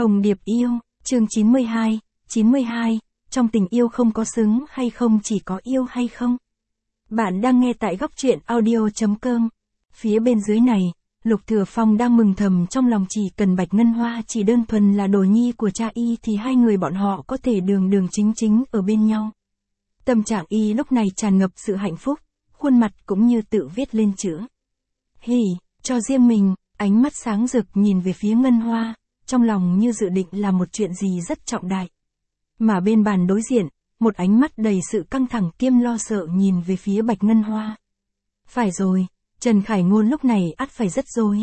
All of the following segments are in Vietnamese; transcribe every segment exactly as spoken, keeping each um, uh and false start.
Hồng Điệp yêu, chương chín mươi hai, chín mươi hai, trong tình yêu không có xứng hay không chỉ có yêu hay không. Bạn đang nghe tại góc truyện audio.com. Phía bên dưới này, Lục Thừa Phong đang mừng thầm trong lòng, chỉ cần Bạch Ngân Hoa chỉ đơn thuần là đồ nhi của cha y thì hai người bọn họ có thể đường đường chính chính ở bên nhau. Tâm trạng y lúc này tràn ngập sự hạnh phúc, khuôn mặt cũng như tự viết lên chữ hỉ cho riêng mình, ánh mắt sáng rực nhìn về phía Ngân Hoa, trong lòng như dự định là một chuyện gì rất trọng đại. Mà bên bàn đối diện, một ánh mắt đầy sự căng thẳng kiêm lo sợ nhìn về phía Bạch Ngân Hoa. Phải rồi, Trần Khải Ngôn lúc này ắt phải rất rối.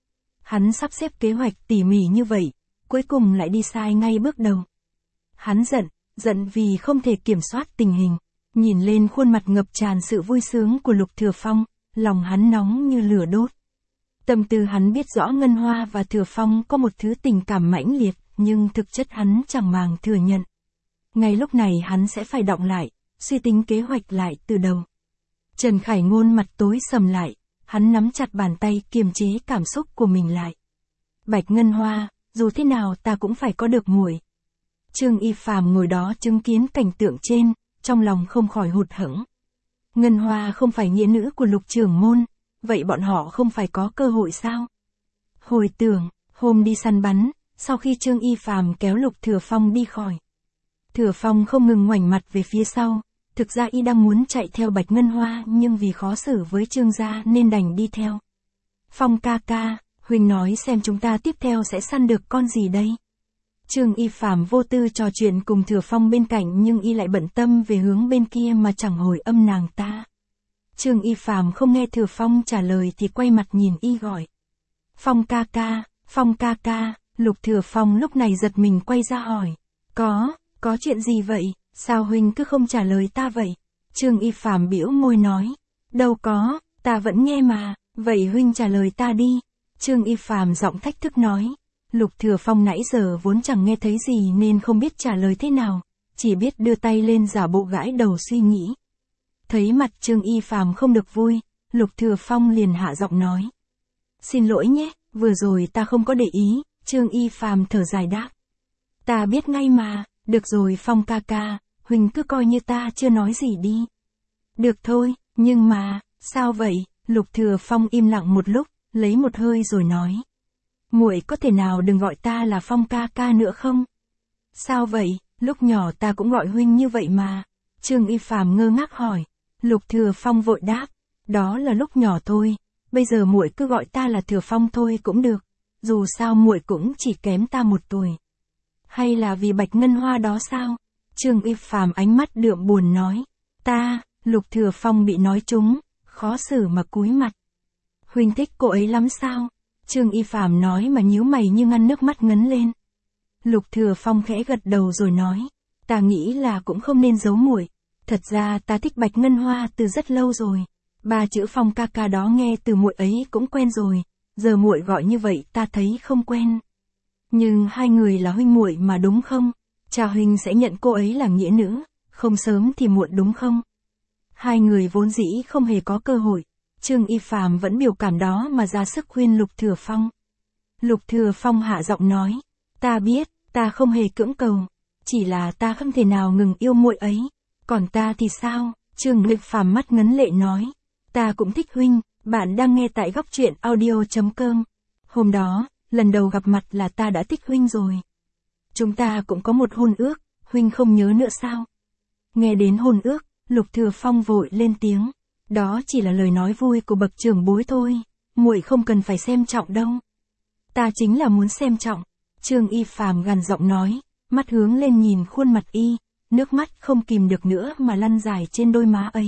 Hắn sắp xếp kế hoạch tỉ mỉ như vậy, cuối cùng lại đi sai ngay bước đầu. Hắn giận, giận vì không thể kiểm soát tình hình, nhìn lên khuôn mặt ngập tràn sự vui sướng của Lục Thừa Phong, lòng hắn nóng như lửa đốt. Tâm tư hắn biết rõ Ngân Hoa và Thừa Phong có một thứ tình cảm mãnh liệt, nhưng thực chất hắn chẳng màng thừa nhận. Ngay lúc này hắn sẽ phải đọng lại, suy tính kế hoạch lại từ đầu. Trần Khải Ngôn mặt tối sầm lại, hắn nắm chặt bàn tay kiềm chế cảm xúc của mình lại. Bạch Ngân Hoa, dù thế nào ta cũng phải có được muội. Trương Y Phàm ngồi đó chứng kiến cảnh tượng trên, trong lòng không khỏi hụt hẫng. Ngân Hoa không phải nghĩa nữ của Lục trưởng môn, vậy bọn họ không phải có cơ hội sao? Hồi tưởng, hôm đi săn bắn, sau khi Trương Y Phàm kéo Lục Thừa Phong đi khỏi. Thừa Phong không ngừng ngoảnh mặt về phía sau, thực ra y đang muốn chạy theo Bạch Ngân Hoa nhưng vì khó xử với Trương gia nên đành đi theo. Phong ca ca, huynh nói xem chúng ta tiếp theo sẽ săn được con gì đây? Trương Y Phàm vô tư trò chuyện cùng Thừa Phong bên cạnh nhưng y lại bận tâm về hướng bên kia mà chẳng hồi âm nàng ta. Trương Y Phàm không nghe Thừa Phong trả lời thì quay mặt nhìn y gọi. Phong ca ca, Phong ca ca, Lục Thừa Phong lúc này giật mình quay ra hỏi. Có, có chuyện gì vậy, sao huynh cứ không trả lời ta vậy? Trương Y Phàm bĩu môi nói. Đâu có, ta vẫn nghe mà, vậy huynh trả lời ta đi. Trương Y Phàm giọng thách thức nói. Lục Thừa Phong nãy giờ vốn chẳng nghe thấy gì nên không biết trả lời thế nào, chỉ biết đưa tay lên giả bộ gãi đầu suy nghĩ. Thấy mặt Trương Y Phàm không được vui, Lục Thừa Phong liền hạ giọng nói. Xin lỗi nhé, vừa rồi ta không có để ý. Trương Y Phàm thở dài đáp. Ta biết ngay mà, được rồi Phong ca ca, huynh cứ coi như ta chưa nói gì đi. Được thôi, nhưng mà, sao vậy? Lục Thừa Phong im lặng một lúc, lấy một hơi rồi nói. Muội có thể nào đừng gọi ta là Phong ca ca nữa không? Sao vậy, lúc nhỏ ta cũng gọi huynh như vậy mà. Trương Y Phàm ngơ ngác hỏi. Lục Thừa Phong vội đáp. Đó là lúc nhỏ thôi, bây giờ muội cứ gọi ta là Thừa Phong thôi cũng được. Dù sao muội cũng chỉ kém ta một tuổi. Hay là vì Bạch Ngân Hoa đó sao? Trương Y Phàm ánh mắt đượm buồn nói. Ta, Lục Thừa Phong bị nói trúng, khó xử mà cúi mặt. Huynh thích cô ấy lắm sao? Trương Y Phàm nói mà nhíu mày như ngăn nước mắt ngấn lên. Lục Thừa Phong khẽ gật đầu rồi nói. Ta nghĩ là cũng không nên giấu muội. Thật ra ta thích Bạch Ngân Hoa từ rất lâu rồi. Ba chữ Phong ca ca đó nghe từ muội ấy cũng quen rồi. Giờ muội gọi như vậy ta thấy không quen. Nhưng hai người là huynh muội mà đúng không? Cha huynh sẽ nhận cô ấy là nghĩa nữ, không sớm thì muộn đúng không? Hai người vốn dĩ không hề có cơ hội. Trương Y Phàm vẫn biểu cảm đó mà ra sức khuyên Lục Thừa Phong. Lục Thừa Phong hạ giọng nói. Ta biết, ta không hề cưỡng cầu. Chỉ là ta không thể nào ngừng yêu muội ấy. Còn ta thì sao? Trương Y Phàm mắt ngấn lệ nói. Ta cũng thích huynh, bạn đang nghe tại góc truyện audio.com. Hôm đó, lần đầu gặp mặt là ta đã thích huynh rồi. Chúng ta cũng có một hôn ước, huynh không nhớ nữa sao? Nghe đến hôn ước, Lục Thừa Phong vội lên tiếng. Đó chỉ là lời nói vui của bậc trưởng bối thôi, muội không cần phải xem trọng đâu. Ta chính là muốn xem trọng. Trương Y Phàm gằn giọng nói, mắt hướng lên nhìn khuôn mặt y, nước mắt không kìm được nữa mà lăn dài trên đôi má ấy.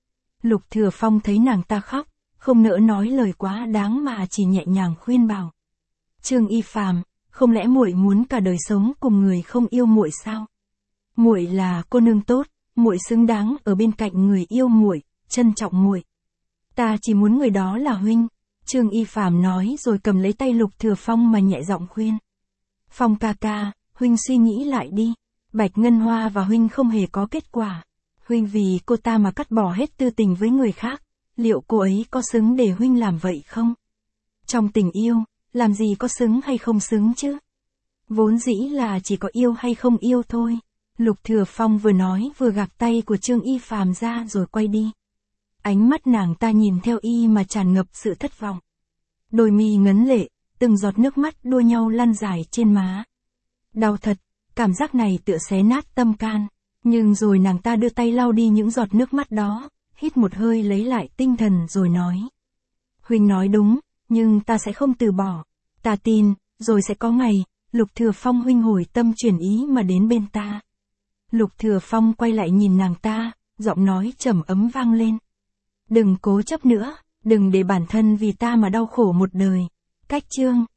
Lục Thừa Phong thấy nàng ta khóc, không nỡ nói lời quá đáng mà chỉ nhẹ nhàng khuyên bảo. Trương Y Phàm, không lẽ muội muốn cả đời sống cùng người không yêu muội sao? Muội là cô nương tốt, muội xứng đáng ở bên cạnh người yêu muội, trân trọng muội. Ta chỉ muốn người đó là huynh. Trương Y Phàm nói rồi cầm lấy tay Lục Thừa Phong mà nhẹ giọng khuyên. Phong ca ca, huynh suy nghĩ lại đi. Bạch Ngân Hoa và huynh không hề có kết quả. Huynh vì cô ta mà cắt bỏ hết tư tình với người khác. Liệu cô ấy có xứng để huynh làm vậy không? Trong tình yêu, làm gì có xứng hay không xứng chứ? Vốn dĩ là chỉ có yêu hay không yêu thôi. Lục Thừa Phong vừa nói vừa gạt tay của Trương Y Phàm ra rồi quay đi. Ánh mắt nàng ta nhìn theo y mà tràn ngập sự thất vọng. Đôi mi ngấn lệ, từng giọt nước mắt đua nhau lăn dài trên má. Đau thật, cảm giác này tựa xé nát tâm can. Nhưng rồi nàng ta đưa tay lau đi những giọt nước mắt đó, hít một hơi lấy lại tinh thần rồi nói. Huynh nói đúng, nhưng ta sẽ không từ bỏ. Ta tin, rồi sẽ có ngày, Lục Thừa Phong huynh hồi tâm chuyển ý mà đến bên ta. Lục Thừa Phong quay lại nhìn nàng ta, giọng nói trầm ấm vang lên. Đừng cố chấp nữa, đừng để bản thân vì ta mà đau khổ một đời. Cách chương